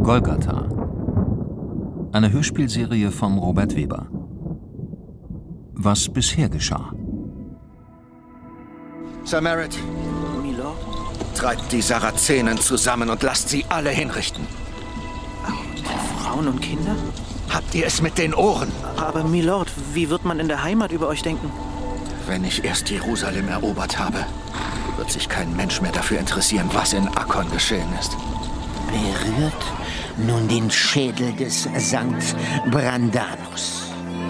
Golgatha. Eine Hörspielserie von Robert Weber. Was bisher geschah. Sir Merritt, Milord? treibt die Sarazenen zusammen und lasst sie alle hinrichten. Frauen und Kinder? Habt ihr es mit den Ohren? Aber Milord, wie wird man in der Heimat über euch denken? Wenn ich erst Jerusalem erobert habe, wird sich kein Mensch mehr dafür interessieren, was in Akkon geschehen ist. Berührt nun den Schädel des Sankt Brandanus.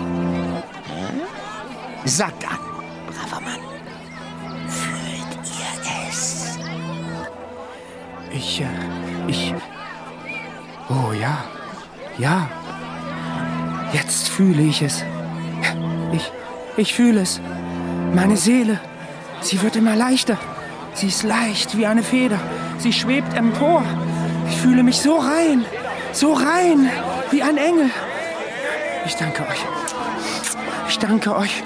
Sagt an, braver Mann. Fühlt ihr es? Oh ja. Ja. Jetzt fühle ich es. Ich fühle es. Meine Seele, sie wird immer leichter. Sie ist leicht wie eine Feder. Sie schwebt empor. Ich fühle mich so rein wie ein Engel. Ich danke euch. Ich danke euch.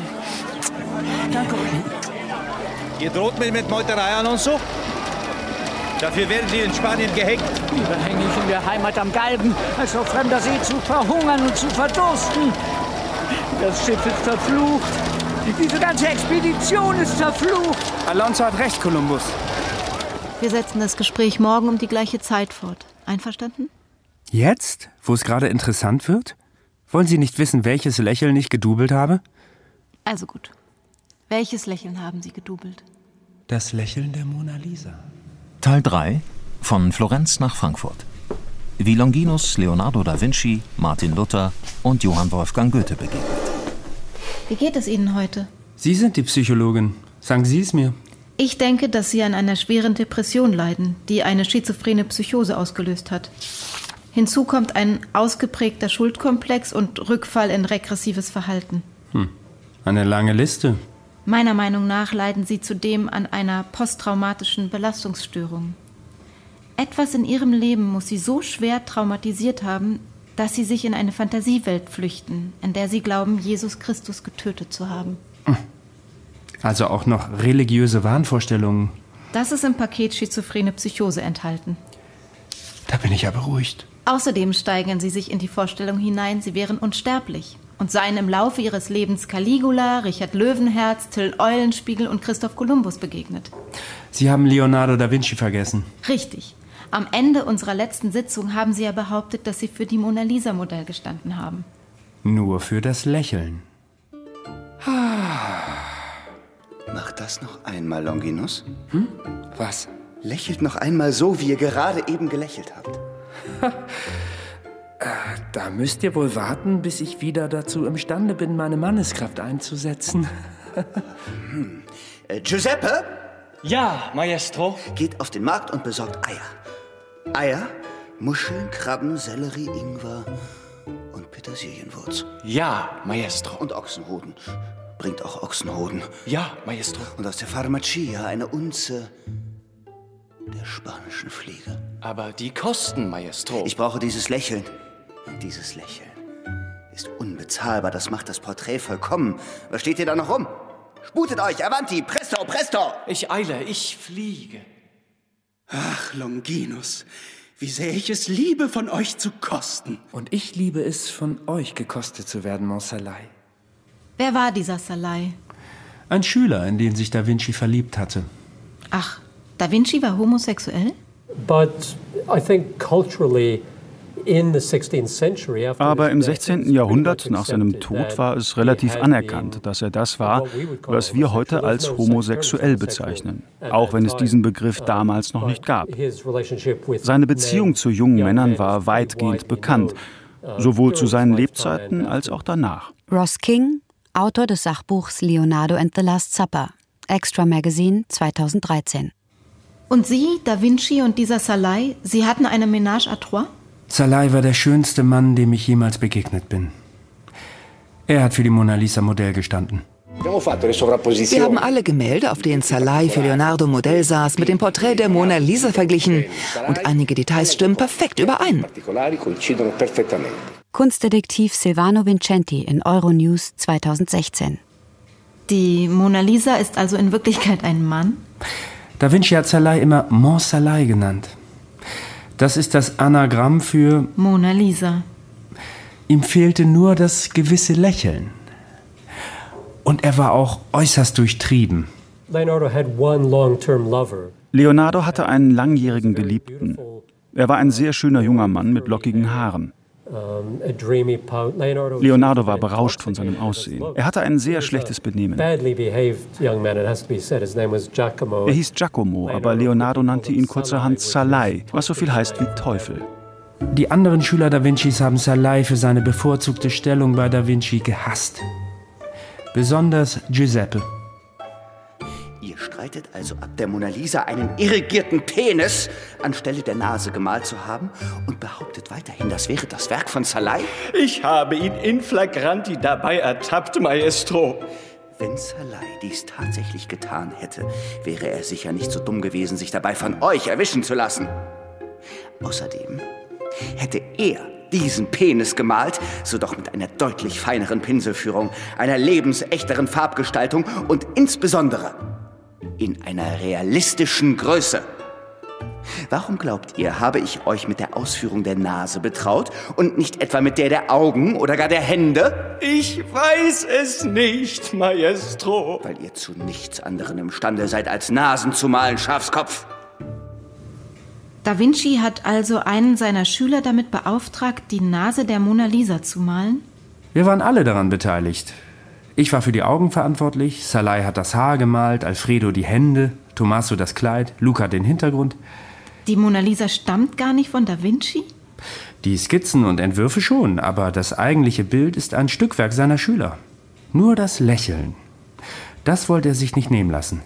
Danke euch. Ihr droht mir mit Meuterei an und so? Dafür werden Sie in Spanien gehängt. Lieber hänge ich in der Heimat am Galgen, als auf fremder See zu verhungern und zu verdursten. Das Schiff ist verflucht. Diese ganze Expedition ist verflucht. Alonso hat recht, Kolumbus. Wir setzen das Gespräch morgen um die gleiche Zeit fort. Einverstanden? Jetzt, wo es gerade interessant wird? Wollen Sie nicht wissen, welches Lächeln ich gedoubelt habe? Also gut. Welches Lächeln haben Sie gedoubelt? Das Lächeln der Mona Lisa. Teil 3 von Florenz nach Frankfurt. Wie Longinus Leonardo da Vinci, Martin Luther und Johann Wolfgang Goethe begegnet. Wie geht es Ihnen heute? Sie sind die Psychologin. Sagen Sie es mir. Ich denke, dass Sie an einer schweren Depression leiden, die eine schizophrene Psychose ausgelöst hat. Hinzu kommt ein ausgeprägter Schuldkomplex und Rückfall in regressives Verhalten. Eine lange Liste. Meiner Meinung nach leiden Sie zudem an einer posttraumatischen Belastungsstörung. Etwas in Ihrem Leben muss Sie so schwer traumatisiert haben, dass Sie sich in eine Fantasiewelt flüchten, in der Sie glauben, Jesus Christus getötet zu haben. Also auch noch religiöse Wahnvorstellungen. Das ist im Paket schizophrene Psychose enthalten. Da bin ich ja beruhigt. Außerdem steigern Sie sich in die Vorstellung hinein, Sie wären unsterblich und seien im Laufe Ihres Lebens Caligula, Richard Löwenherz, Till Eulenspiegel und Christoph Kolumbus begegnet. Sie haben Leonardo da Vinci vergessen. Richtig. Am Ende unserer letzten Sitzung haben Sie ja behauptet, dass Sie für die Mona Lisa Modell gestanden haben. Nur für das Lächeln. Mach das noch einmal, Longinus. Was? Lächelt noch einmal so, wie ihr gerade eben gelächelt habt. Da müsst ihr wohl warten, bis ich wieder dazu imstande bin, meine Manneskraft einzusetzen. Giuseppe? Ja, Maestro. Geht auf den Markt und besorgt Eier. Eier, Muscheln, Krabben, Sellerie, Ingwer und Petersilienwurz. Ja, Maestro. Und Ochsenhoden. Bringt auch Ochsenhoden. Ja, Maestro. Und aus der Pharmacia eine Unze der spanischen Fliege. Aber die kosten, Maestro. Ich brauche dieses Lächeln. Dieses Lächeln ist unbezahlbar. Das macht das Porträt vollkommen. Was steht ihr da noch rum? Sputet euch, avanti, presto, presto! Ich eile, ich fliege. Ach, Longinus, wie sehr ich es liebe, von euch zu kosten. Und ich liebe es, von euch gekostet zu werden, Monsalai. Wer war dieser Salai? Ein Schüler, in den sich Da Vinci verliebt hatte. Ach, Da Vinci war homosexuell? But I think culturally Aber im 16. Jahrhundert, nach seinem Tod, war es relativ anerkannt, dass er das war, was wir heute als homosexuell bezeichnen, auch wenn es diesen Begriff damals noch nicht gab. Seine Beziehung zu jungen Männern war weitgehend bekannt, sowohl zu seinen Lebzeiten als auch danach. Ross King, Autor des Sachbuchs Leonardo and the Last Supper, Extra Magazine 2013. Und Sie, Da Vinci und dieser Salai, Sie hatten eine Ménage à trois? Salai war der schönste Mann, dem ich jemals begegnet bin. Er hat für die Mona Lisa Modell gestanden. Wir haben alle Gemälde, auf denen Salai für Leonardo Modell saß, mit dem Porträt der Mona Lisa verglichen. Und einige Details stimmen perfekt überein. Kunstdetektiv Silvano Vincenti in Euronews 2016. Die Mona Lisa ist also in Wirklichkeit ein Mann? Da Vinci hat Salai immer Monsalai genannt. Das ist das Anagramm für Mona Lisa. Ihm fehlte nur das gewisse Lächeln. Und er war auch äußerst durchtrieben. Leonardo hatte einen langjährigen Geliebten. Er war ein sehr schöner junger Mann mit lockigen Haaren. Leonardo war berauscht von seinem Aussehen. Er hatte ein sehr schlechtes Benehmen. Er hieß Giacomo, aber Leonardo nannte ihn kurzerhand Salai, was so viel heißt wie Teufel. Die anderen Schüler Da Vincis haben Salai für seine bevorzugte Stellung bei Da Vinci gehasst. Besonders Giuseppe. Ihr streitet also ab, der Mona Lisa einen irrigierten Penis anstelle der Nase gemalt zu haben und behauptet weiterhin, das wäre das Werk von Salai? Ich habe ihn in flagranti dabei ertappt, Maestro. Wenn Salai dies tatsächlich getan hätte, wäre er sicher nicht so dumm gewesen, sich dabei von euch erwischen zu lassen. Außerdem hätte er diesen Penis gemalt, so doch mit einer deutlich feineren Pinselführung, einer lebensechteren Farbgestaltung und insbesondere in einer realistischen Größe. Warum glaubt ihr, habe ich euch mit der Ausführung der Nase betraut und nicht etwa mit der Augen oder gar der Hände? Ich weiß es nicht, Maestro. Weil ihr zu nichts anderem imstande seid, als Nasen zu malen, Schafskopf. Da Vinci hat also einen seiner Schüler damit beauftragt, die Nase der Mona Lisa zu malen? Wir waren alle daran beteiligt. Ich war für die Augen verantwortlich, Salai hat das Haar gemalt, Alfredo die Hände, Tommaso das Kleid, Luca den Hintergrund. Die Mona Lisa stammt gar nicht von Da Vinci? Die Skizzen und Entwürfe schon, aber das eigentliche Bild ist ein Stückwerk seiner Schüler. Nur das Lächeln. Das wollte er sich nicht nehmen lassen.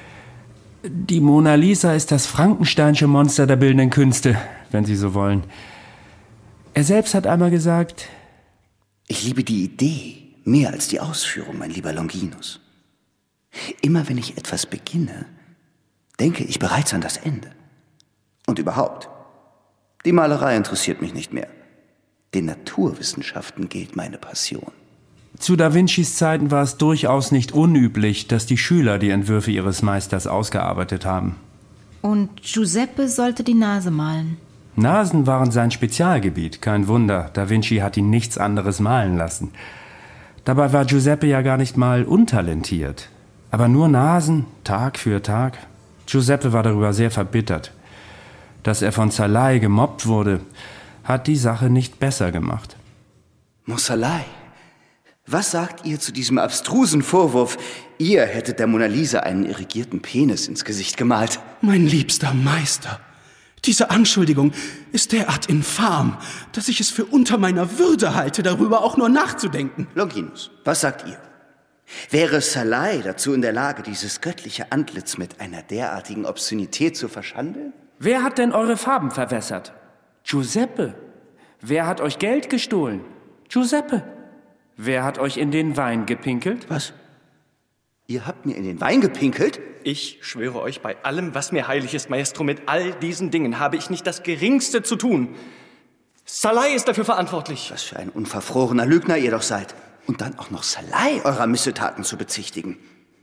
Die Mona Lisa ist das Frankensteinsche Monster der bildenden Künste, wenn Sie so wollen. Er selbst hat einmal gesagt: Ich liebe die Idee mehr als die Ausführung, mein lieber Longinus. Immer wenn ich etwas beginne, denke ich bereits an das Ende. Und überhaupt, die Malerei interessiert mich nicht mehr. Den Naturwissenschaften gilt meine Passion. Zu Da Vincis Zeiten war es durchaus nicht unüblich, dass die Schüler die Entwürfe ihres Meisters ausgearbeitet haben. Und Giuseppe sollte die Nase malen. Nasen waren sein Spezialgebiet, kein Wunder. Da Vinci hat ihn nichts anderes malen lassen. Dabei war Giuseppe ja gar nicht mal untalentiert. Aber nur Nasen, Tag für Tag. Giuseppe war darüber sehr verbittert. Dass er von Salai gemobbt wurde, hat die Sache nicht besser gemacht. Salai, was sagt ihr zu diesem abstrusen Vorwurf, ihr hättet der Mona Lisa einen irrigierten Penis ins Gesicht gemalt? Mein liebster Meister, diese Anschuldigung ist derart infam, dass ich es für unter meiner Würde halte, darüber auch nur nachzudenken. Longinus, was sagt ihr? Wäre Salai dazu in der Lage, dieses göttliche Antlitz mit einer derartigen Obszönität zu verschandeln? Wer hat denn eure Farben verwässert? Giuseppe. Wer hat euch Geld gestohlen? Giuseppe. Wer hat euch in den Wein gepinkelt? Was? Ihr habt mir in den Wein gepinkelt? Ich schwöre euch bei allem, was mir heilig ist, Maestro, mit all diesen Dingen habe ich nicht das Geringste zu tun. Salai ist dafür verantwortlich. Was für ein unverfrorener Lügner ihr doch seid. Und dann auch noch Salai eurer Missetaten zu bezichtigen.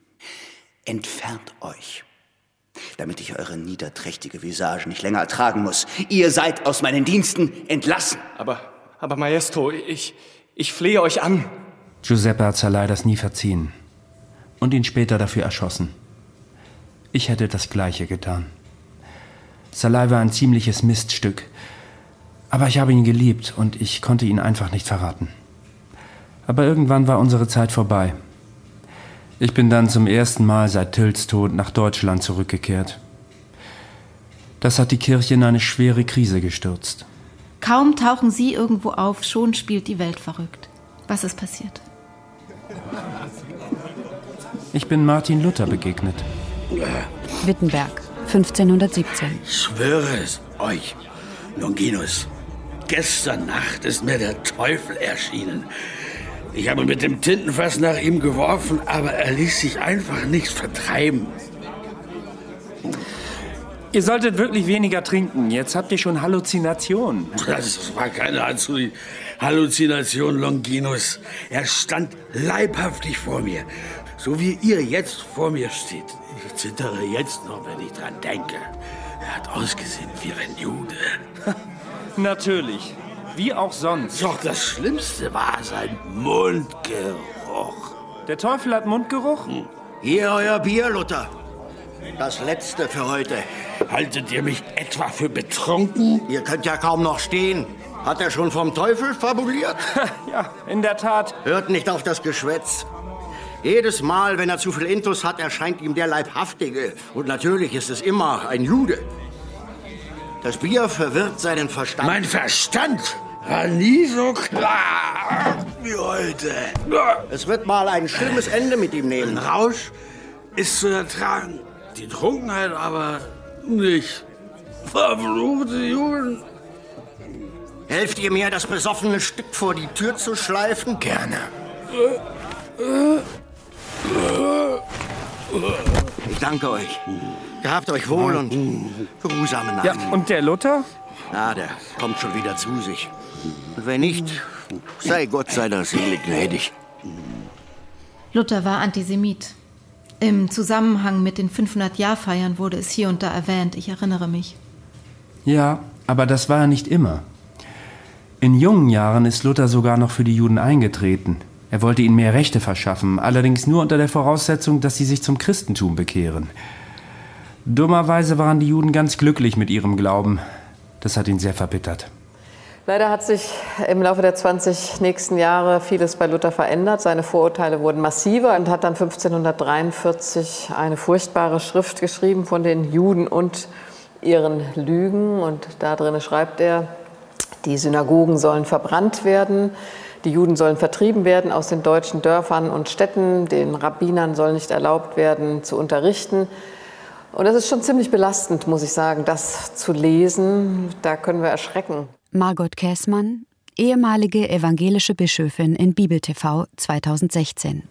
Entfernt euch, damit ich eure niederträchtige Visage nicht länger ertragen muss. Ihr seid aus meinen Diensten entlassen. Aber Maestro, ich flehe euch an. Giuseppe hat Salai das nie verziehen und ihn später dafür erschossen. Ich hätte das Gleiche getan. Salai war ein ziemliches Miststück, aber ich habe ihn geliebt und ich konnte ihn einfach nicht verraten. Aber irgendwann war unsere Zeit vorbei. Ich bin dann zum ersten Mal seit Tills Tod nach Deutschland zurückgekehrt. Das hat die Kirche in eine schwere Krise gestürzt. Kaum tauchen Sie irgendwo auf, schon spielt die Welt verrückt. Was ist passiert? Ich bin Martin Luther begegnet. Wittenberg, 1517. Ich schwöre es euch, Longinus. Gestern Nacht ist mir der Teufel erschienen. Ich habe mit dem Tintenfass nach ihm geworfen, aber er ließ sich einfach nicht vertreiben. Ihr solltet wirklich weniger trinken. Jetzt habt ihr schon Halluzinationen. Das war keine Halluzination, Longinus. Er stand leibhaftig vor mir, so wie ihr jetzt vor mir steht. Ich zittere jetzt noch, wenn ich dran denke. Er hat ausgesehen wie ein Jude. Natürlich. Wie auch sonst. Doch das Schlimmste war sein Mundgeruch. Der Teufel hat Mundgeruch? Hier euer Bier, Luther. Das letzte für heute. Haltet ihr mich etwa für betrunken? Ihr könnt ja kaum noch stehen. Hat er schon vom Teufel fabuliert? Ja, in der Tat. Hört nicht auf das Geschwätz. Jedes Mal, wenn er zu viel Intus hat, erscheint ihm der Leibhaftige. Und natürlich ist es immer ein Jude. Das Bier verwirrt seinen Verstand. Mein Verstand war nie so klar wie heute. Es wird mal ein schlimmes Ende mit ihm nehmen. Ein Rausch ist zu ertragen. Die Trunkenheit aber nicht. Verfluchte Juden. Helft ihr mir, das besoffene Stück vor die Tür zu schleifen? Gerne. Ich danke euch. Gehabt euch wohl und geruhsame Nacht. Ja, und der Luther? Na, der kommt schon wieder zu sich. Und wenn nicht, sei Gott seiner Seele gnädig. Luther war Antisemit. Im Zusammenhang mit den 500-Jahr-Feiern wurde es hier und da erwähnt, ich erinnere mich. Ja, aber das war er nicht immer. In jungen Jahren ist Luther sogar noch für die Juden eingetreten. Er wollte ihnen mehr Rechte verschaffen, allerdings nur unter der Voraussetzung, dass sie sich zum Christentum bekehren. Dummerweise waren die Juden ganz glücklich mit ihrem Glauben. Das hat ihn sehr verbittert. Leider hat sich im Laufe der 20 nächsten Jahre vieles bei Luther verändert. Seine Vorurteile wurden massiver und hat dann 1543 eine furchtbare Schrift geschrieben von den Juden und ihren Lügen. Und da drin schreibt er, die Synagogen sollen verbrannt werden, die Juden sollen vertrieben werden aus den deutschen Dörfern und Städten, den Rabbinern soll nicht erlaubt werden zu unterrichten. Und das ist schon ziemlich belastend, muss ich sagen, das zu lesen. Da können wir erschrecken. Margot Käßmann, ehemalige evangelische Bischöfin in Bibel TV 2016.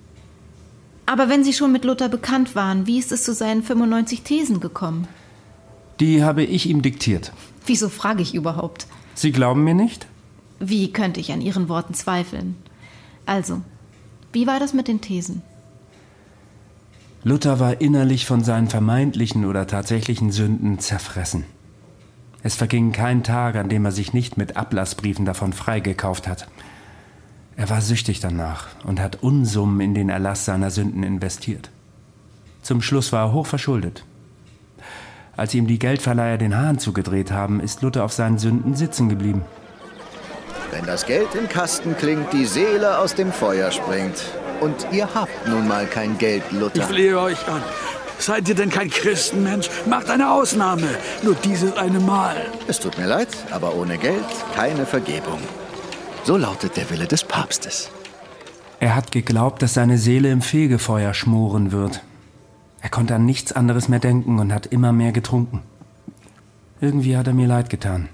Aber wenn Sie schon mit Luther bekannt waren, wie ist es zu seinen 95 Thesen gekommen? Die habe ich ihm diktiert. Wieso frage ich überhaupt? Sie glauben mir nicht? Wie könnte ich an Ihren Worten zweifeln? Also, wie war das mit den Thesen? Luther war innerlich von seinen vermeintlichen oder tatsächlichen Sünden zerfressen. Es verging kein Tag, an dem er sich nicht mit Ablassbriefen davon freigekauft hat. Er war süchtig danach und hat Unsummen in den Erlass seiner Sünden investiert. Zum Schluss war er hochverschuldet. Als ihm die Geldverleiher den Hahn zugedreht haben, ist Luther auf seinen Sünden sitzen geblieben. Wenn das Geld im Kasten klingt, die Seele aus dem Feuer springt. Und ihr habt nun mal kein Geld, Luther. Ich flehe euch an. Seid ihr denn kein Christenmensch? Macht eine Ausnahme. Nur dieses eine Mal. Es tut mir leid, aber ohne Geld keine Vergebung. So lautet der Wille des Papstes. Er hat geglaubt, dass seine Seele im Fegefeuer schmoren wird. Er konnte an nichts anderes mehr denken und hat immer mehr getrunken. Irgendwie hat er mir leid getan.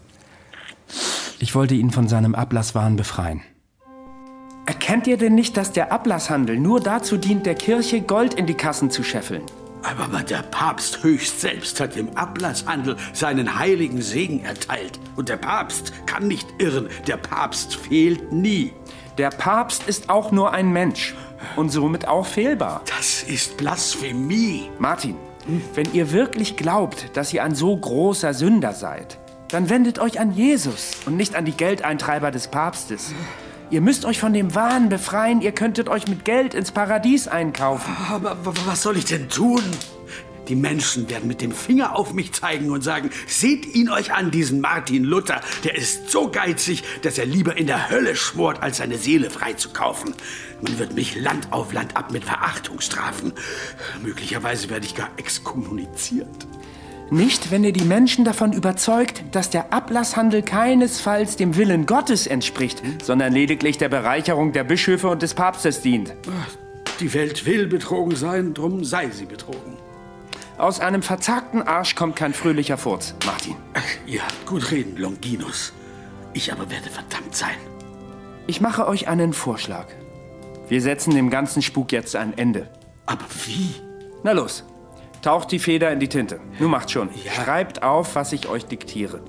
Ich wollte ihn von seinem Ablasswahn befreien. Erkennt ihr denn nicht, dass der Ablasshandel nur dazu dient, der Kirche Gold in die Kassen zu scheffeln? Aber der Papst höchst selbst hat dem Ablasshandel seinen heiligen Segen erteilt. Und der Papst kann nicht irren. Der Papst fehlt nie. Der Papst ist auch nur ein Mensch und somit auch fehlbar. Das ist Blasphemie. Martin, wenn ihr wirklich glaubt, dass ihr ein so großer Sünder seid, dann wendet euch an Jesus und nicht an die Geldeintreiber des Papstes. Ihr müsst euch von dem Wahn befreien, ihr könntet euch mit Geld ins Paradies einkaufen. Aber was soll ich denn tun? Die Menschen werden mit dem Finger auf mich zeigen und sagen, seht ihn euch an, diesen Martin Luther. Der ist so geizig, dass er lieber in der Hölle schwort, als seine Seele freizukaufen. Man wird mich Land auf Land ab mit Verachtung strafen. Möglicherweise werde ich gar exkommuniziert. Nicht, wenn ihr die Menschen davon überzeugt, dass der Ablasshandel keinesfalls dem Willen Gottes entspricht, sondern lediglich der Bereicherung der Bischöfe und des Papstes dient. Die Welt will betrogen sein, drum sei sie betrogen. Aus einem verzagten Arsch kommt kein fröhlicher Furz, Martin. Ach, ihr habt gut reden, Longinus. Ich aber werde verdammt sein. Ich mache euch einen Vorschlag. Wir setzen dem ganzen Spuk jetzt ein Ende. Aber wie? Na los, taucht die Feder in die Tinte. Nun macht schon. Ja. Schreibt auf, was ich euch diktiere.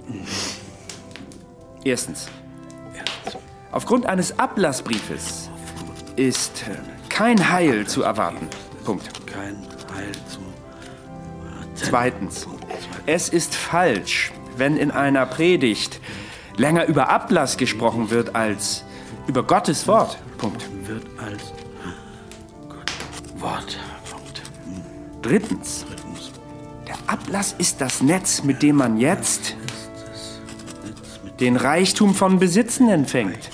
Erstens. Aufgrund eines Ablassbriefes ist kein Heil zu erwarten. Punkt. Kein Heil zu erwarten. Zweitens. es ist falsch, wenn in einer Predigt länger über Ablass gesprochen wird als über Gottes Wort. Punkt. Wird als Wort. Punkt. Drittens. Der Ablass ist das Netz, mit dem man jetzt den Reichtum von Besitzen empfängt.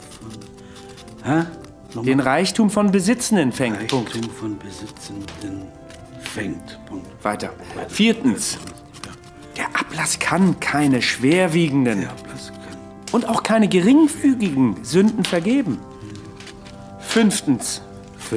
Den Reichtum von Besitzen empfängt. Punkt. Reichtum von Besitzenden fängt. Punkt. Weiter. Viertens. Der Ablass kann keine schwerwiegenden und auch keine geringfügigen Sünden vergeben. Fünftens.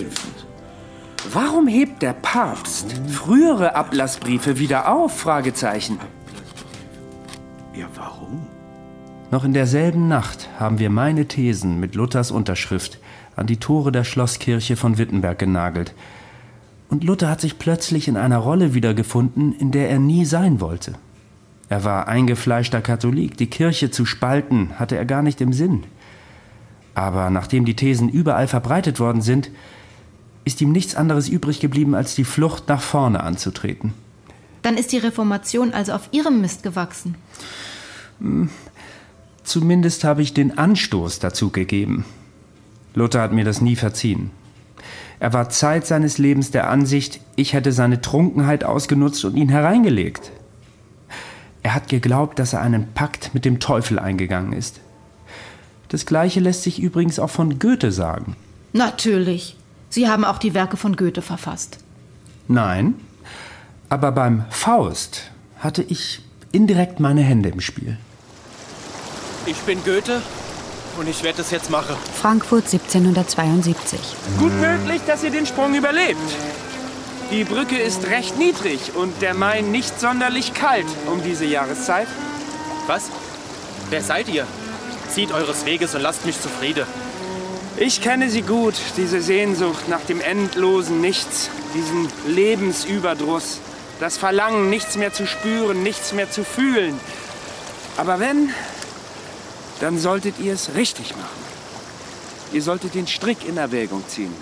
Warum hebt der Papst frühere Ablassbriefe wieder auf? Fragezeichen. Ja, warum? Noch in derselben Nacht haben wir meine Thesen mit Luthers Unterschrift an die Tore der Schlosskirche von Wittenberg genagelt. Und Luther hat sich plötzlich in einer Rolle wiedergefunden, in der er nie sein wollte. Er war eingefleischter Katholik. Die Kirche zu spalten, hatte er gar nicht im Sinn. Aber nachdem die Thesen überall verbreitet worden sind, ist ihm nichts anderes übrig geblieben, als die Flucht nach vorne anzutreten. Dann ist die Reformation also auf ihrem Mist gewachsen. Zumindest habe ich den Anstoß dazu gegeben. Luther hat mir das nie verziehen. Er war Zeit seines Lebens der Ansicht, ich hätte seine Trunkenheit ausgenutzt und ihn hereingelegt. Er hat geglaubt, dass er einen Pakt mit dem Teufel eingegangen ist. Das Gleiche lässt sich übrigens auch von Goethe sagen. Natürlich. Sie haben auch die Werke von Goethe verfasst. Nein, aber beim Faust hatte ich indirekt meine Hände im Spiel. Ich bin Goethe und ich werde es jetzt machen. Frankfurt 1772. Gut möglich, dass ihr den Sprung überlebt. Die Brücke ist recht niedrig und der Main nicht sonderlich kalt um diese Jahreszeit. Was? Wer seid ihr? Zieht eures Weges und lasst mich zufrieden. Ich kenne sie gut, diese Sehnsucht nach dem endlosen Nichts, diesen Lebensüberdruss, das Verlangen, nichts mehr zu spüren, nichts mehr zu fühlen. Aber wenn, dann solltet ihr es richtig machen. Ihr solltet den Strick in Erwägung ziehen.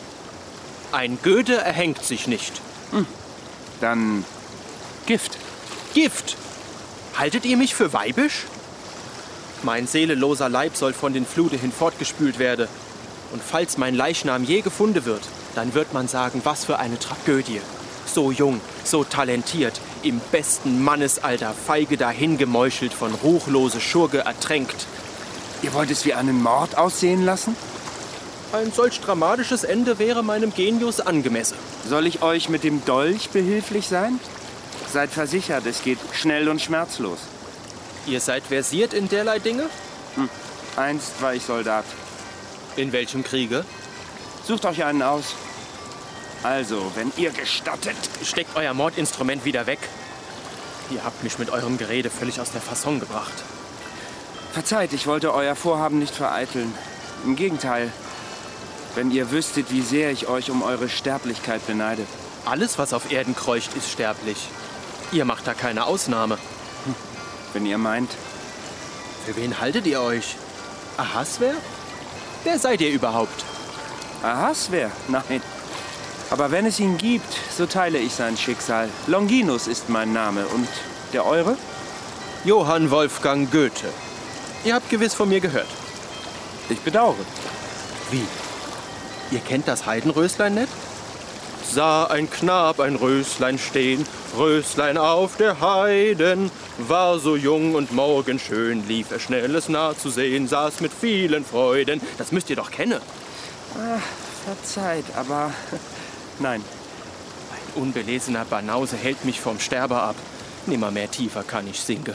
Ein Goethe erhängt sich nicht. Dann Gift. Gift? Haltet ihr mich für weibisch? Mein seelenloser Leib soll von den Fluten hinfortgespült werden. Und falls mein Leichnam je gefunden wird, dann wird man sagen, was für eine Tragödie. So jung, so talentiert, im besten Mannesalter, feige dahingemeuchelt, von ruchlose Schurke ertränkt. Ihr wollt es wie einen Mord aussehen lassen? Ein solch dramatisches Ende wäre meinem Genius angemessen. Soll ich euch mit dem Dolch behilflich sein? Seid versichert, es geht schnell und schmerzlos. Ihr seid versiert in derlei Dinge? Einst war ich Soldat. In welchem Kriege? Sucht euch einen aus. Also, wenn ihr gestattet... Steckt euer Mordinstrument wieder weg. Ihr habt mich mit eurem Gerede völlig aus der Fasson gebracht. Verzeiht, ich wollte euer Vorhaben nicht vereiteln. Im Gegenteil. Wenn ihr wüsstet, wie sehr ich euch um eure Sterblichkeit beneide. Alles, was auf Erden kreucht, ist sterblich. Ihr macht da keine Ausnahme. Wenn ihr meint. Für wen haltet ihr euch? Ahasver? Wer seid ihr überhaupt? Ahasver? Nein. Aber wenn es ihn gibt, so teile ich sein Schicksal. Longinus ist mein Name. Und der eure? Johann Wolfgang Goethe. Ihr habt gewiss von mir gehört. Ich bedauere. Wie? Ihr kennt das Heidenröslein nicht? Sah ein Knab ein Röslein stehen, Röslein auf der Heiden, war so jung und morgenschön, lief er schnell es nah zu sehen, saß mit vielen Freuden. Das müsst ihr doch kennen. Ach, verzeiht, aber nein. Ein unbelesener Banause hält mich vom Sterber ab. Nimmermehr tiefer kann ich sinken.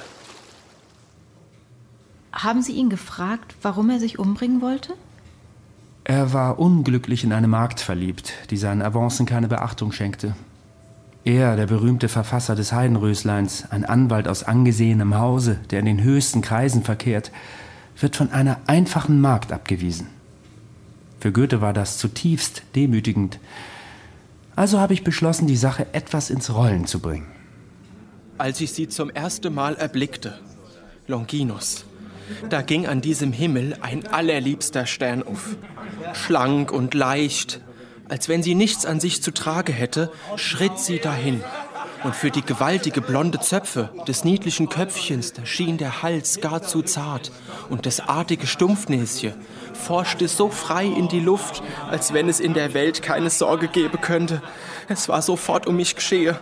Haben Sie ihn gefragt, warum er sich umbringen wollte? Er war unglücklich in eine Magd verliebt, die seinen Avancen keine Beachtung schenkte. Er, der berühmte Verfasser des Heidenrösleins, ein Anwalt aus angesehenem Hause, der in den höchsten Kreisen verkehrt, wird von einer einfachen Magd abgewiesen. Für Goethe war das zutiefst demütigend. Also habe ich beschlossen, die Sache etwas ins Rollen zu bringen. Als ich sie zum ersten Mal erblickte, Longinus, da ging an diesem Himmel ein allerliebster Stern auf. Schlank und leicht, als wenn sie nichts an sich zu tragen hätte, schritt sie dahin. Und für die gewaltige blonde Zöpfe des niedlichen Köpfchens, da schien der Hals gar zu zart. Und das artige Stumpfnäschen forschte so frei in die Luft, als wenn es in der Welt keine Sorge geben könnte. Es war sofort um mich geschehe.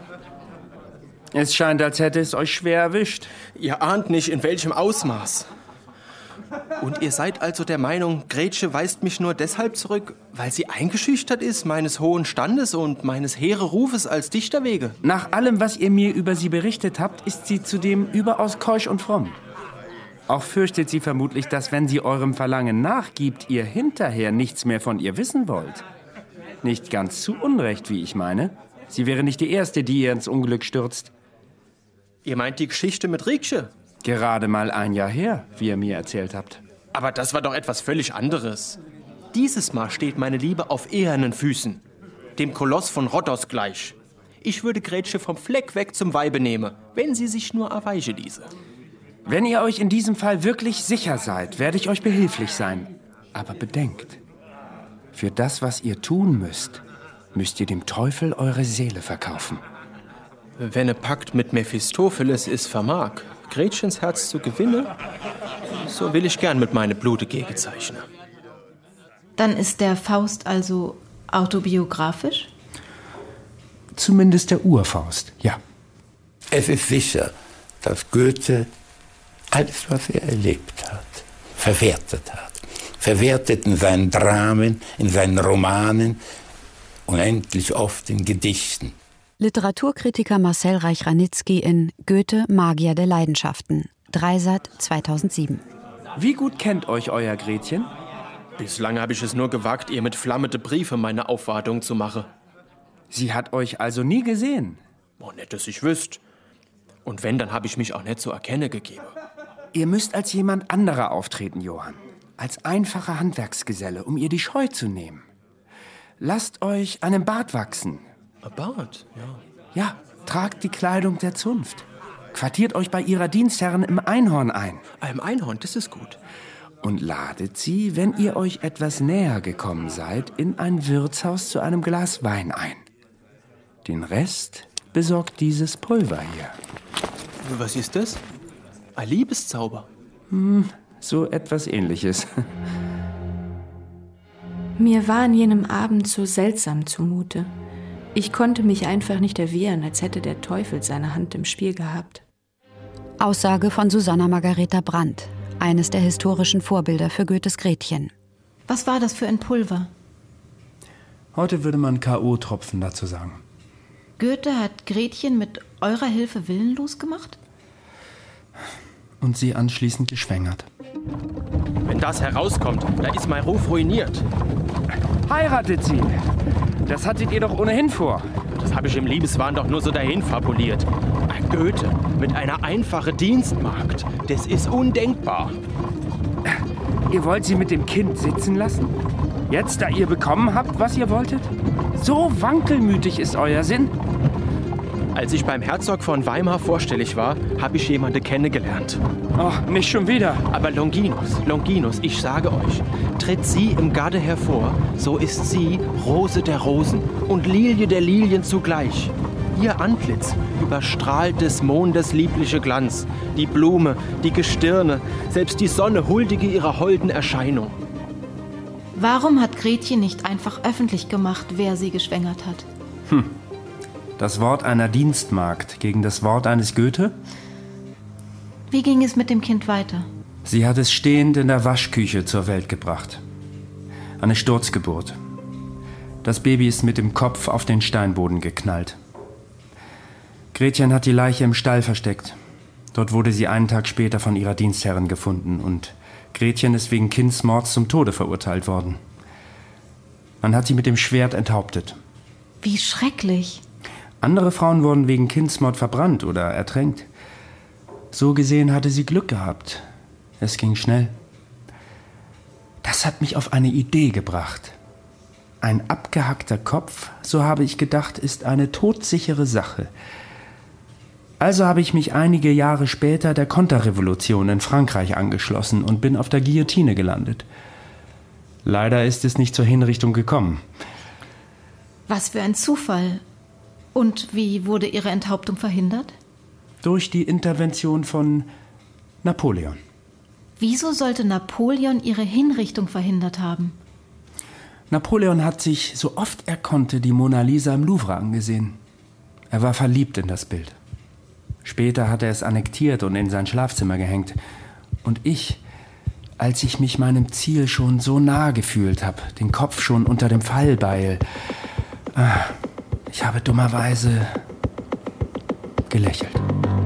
Es scheint, als hätte es euch schwer erwischt. Ihr ahnt nicht, in welchem Ausmaß. Und ihr seid also der Meinung, Grete weist mich nur deshalb zurück, weil sie eingeschüchtert ist, meines hohen Standes und meines hehre Rufes als Dichter wege? Nach allem, was ihr mir über sie berichtet habt, ist sie zudem überaus keusch und fromm. Auch fürchtet sie vermutlich, dass, wenn sie eurem Verlangen nachgibt, ihr hinterher nichts mehr von ihr wissen wollt. Nicht ganz zu Unrecht, wie ich meine. Sie wäre nicht die Erste, die ihr ins Unglück stürzt. Ihr meint die Geschichte mit Rieksche? Gerade mal ein Jahr her, wie ihr mir erzählt habt. Aber das war doch etwas völlig anderes. Dieses Mal steht meine Liebe auf ehernen Füßen, dem Koloss von Rhodos gleich. Ich würde Grete vom Fleck weg zum Weibe nehmen, wenn sie sich nur erweiche ließe. Wenn ihr euch in diesem Fall wirklich sicher seid, werde ich euch behilflich sein. Aber bedenkt, für das, was ihr tun müsst, müsst ihr dem Teufel eure Seele verkaufen. Wenn ein Pakt mit Mephistopheles ist vermag, Gretchens Herz zu gewinnen, so will ich gern mit meine Blute gegenzeichnen. Dann ist der Faust also autobiografisch? Zumindest der Urfaust, ja. Es ist sicher, dass Goethe alles, was er erlebt hat, verwertet hat. Verwertet in seinen Dramen, in seinen Romanen, unendlich oft in Gedichten. Literaturkritiker Marcel Reich-Ranitzky in Goethe, Magier der Leidenschaften. Dreisat 2007. Wie gut kennt euch euer Gretchen? Bislang habe ich es nur gewagt, ihr mit flammende Briefe meine Aufwartung zu machen. Sie hat euch also nie gesehen? Oh, nicht, dass ich wüsste. Und wenn, dann habe ich mich auch nicht zu erkennen gegeben. Ihr müsst als jemand anderer auftreten, Johann. Als einfacher Handwerksgeselle, um ihr die Scheu zu nehmen. Lasst euch einen Bart wachsen. Ein Bart, ja. Ja, tragt die Kleidung der Zunft. Quartiert euch bei ihrer Dienstherrin im Einhorn ein. Im Einhorn, das ist gut. Und ladet sie, wenn ihr euch etwas näher gekommen seid, in ein Wirtshaus zu einem Glas Wein ein. Den Rest besorgt dieses Pulver hier. Was ist das? Ein Liebeszauber? So etwas Ähnliches. Mir war an jenem Abend so seltsam zumute. Ich konnte mich einfach nicht erwehren, als hätte der Teufel seine Hand im Spiel gehabt. Aussage von Susanna Margareta Brandt, eines der historischen Vorbilder für Goethes Gretchen. Was war das für ein Pulver? Heute würde man K.O.-Tropfen dazu sagen. Goethe hat Gretchen mit eurer Hilfe willenlos gemacht? Und sie anschließend geschwängert. Wenn das herauskommt, da ist mein Ruf ruiniert. Heiratet sie! Das hattet ihr doch ohnehin vor. Das habe ich im Liebeswahn doch nur so dahin fabuliert. Ein Goethe mit einer einfachen Dienstmagd, das ist undenkbar. Ihr wollt sie mit dem Kind sitzen lassen? Jetzt, da ihr bekommen habt, was ihr wolltet? So wankelmütig ist euer Sinn. Als ich beim Herzog von Weimar vorstellig war, habe ich jemanden kennengelernt. Oh, nicht schon wieder. Aber Longinus, ich sage euch, tritt sie im Garde hervor, so ist sie Rose der Rosen und Lilie der Lilien zugleich. Ihr Antlitz überstrahlt des Mondes liebliche Glanz, die Blume, die Gestirne, selbst die Sonne huldige ihrer holden Erscheinung. Warum hat Gretchen nicht einfach öffentlich gemacht, wer sie geschwängert hat? Das Wort einer Dienstmagd gegen das Wort eines Goethe? Wie ging es mit dem Kind weiter? Sie hat es stehend in der Waschküche zur Welt gebracht. Eine Sturzgeburt. Das Baby ist mit dem Kopf auf den Steinboden geknallt. Gretchen hat die Leiche im Stall versteckt. Dort wurde sie einen Tag später von ihrer Dienstherrin gefunden und Gretchen ist wegen Kindsmords zum Tode verurteilt worden. Man hat sie mit dem Schwert enthauptet. Wie schrecklich. Andere Frauen wurden wegen Kindsmord verbrannt oder ertränkt. So gesehen hatte sie Glück gehabt. Es ging schnell. Das hat mich auf eine Idee gebracht. Ein abgehackter Kopf, so habe ich gedacht, ist eine todsichere Sache. Also habe ich mich einige Jahre später der Konterrevolution in Frankreich angeschlossen und bin auf der Guillotine gelandet. Leider ist es nicht zur Hinrichtung gekommen. Was für ein Zufall. Und wie wurde Ihre Enthauptung verhindert? Durch die Intervention von Napoleon. Wieso sollte Napoleon Ihre Hinrichtung verhindert haben? Napoleon hat sich, so oft er konnte, die Mona Lisa im Louvre angesehen. Er war verliebt in das Bild. Später hat er es annektiert und in sein Schlafzimmer gehängt. Und ich, als ich mich meinem Ziel schon so nah gefühlt habe, den Kopf schon unter dem Fallbeil, ich habe dummerweise gelächelt.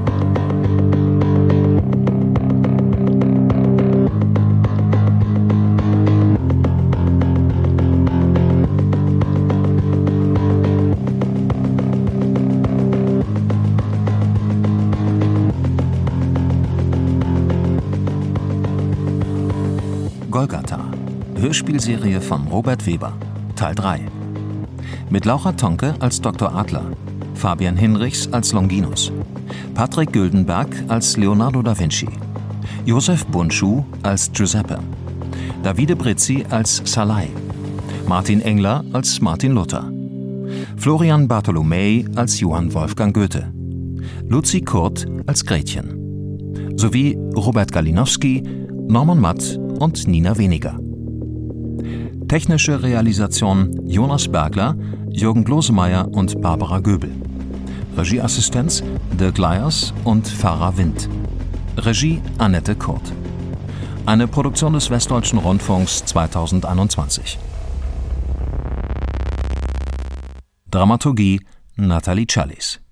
Golgatha, Hörspielserie von Robert Weber, Teil 3. Mit Laura Tonke als Dr. Adler, Fabian Hinrichs als Longinus, Patrick Güldenberg als Leonardo da Vinci, Josef Bundschuh als Giuseppe, Davide Brizzi als Salai, Martin Engler als Martin Luther, Florian Bartholomei als Johann Wolfgang Goethe, Luzi Kurt als Gretchen, sowie Robert Galinowski, Norman Matt und Nina Weniger. Technische Realisation Jonas Bergler, Jürgen Glosemeyer und Barbara Göbel. Regieassistenz Dirk Leyers und Farah Wind. Regie Annette Kurt. Eine Produktion des Westdeutschen Rundfunks 2021. Dramaturgie Nathalie Challis.